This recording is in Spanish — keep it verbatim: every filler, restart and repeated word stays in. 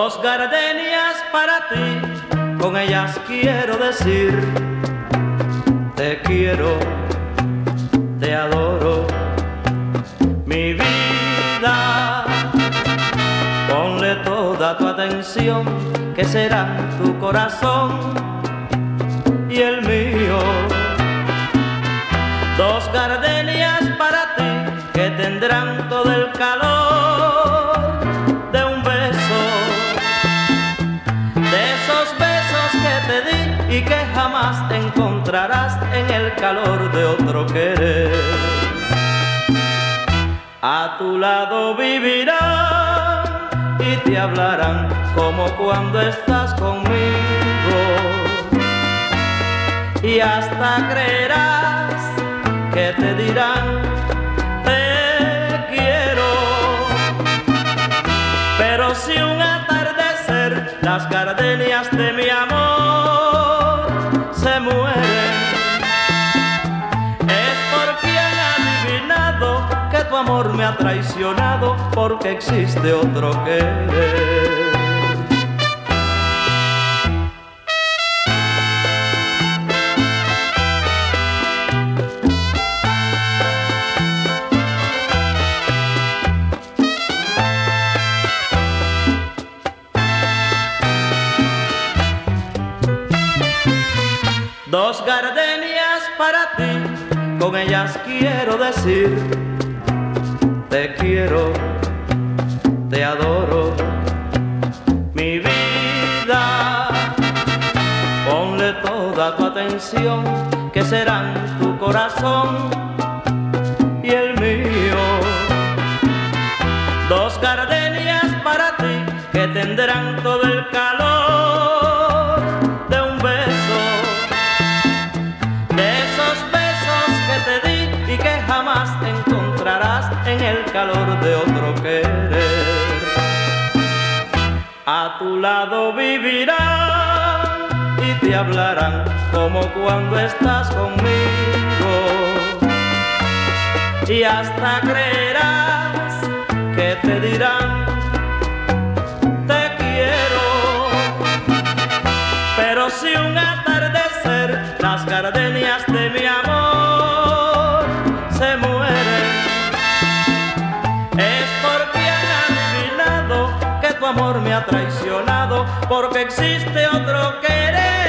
Dos gardenias para ti, con ellas quiero decir: te quiero, te adoro, mi vida. Ponle toda tu atención, que serán tu corazón y el mío. Dos gardenias para ti, que tendrán todo el calor de un beso, de esos besos que te di y que jamás te encontrarás en el calor de otro querer. A tu lado vivirán y te hablarán como cuando estás conmigo, y hasta creerás que te dirán: te quiero. Pero si un atardecer las gardenias de mi amor se mueren, es porque han adivinado que tu amor me ha traicionado, porque existe otro querer. Dos gardenias para ti, con ellas quiero decir: te quiero, te adoro, mi vida. Ponle toda tu atención, que serán tu corazón y el mío. Dos gardenias para ti, que tendrán todo el calor de un beso, de esos besos que te di y que jamás te encontrarás en el calor de otro querer. A tu lado vivirán y te hablarán como cuando estás conmigo, y hasta creerás que te dirán: te quiero. Pero si un atardecer las gardenias de mi amor se mueren, es porque han adivinado que tu amor me ha traicionado, porque existe otro querer.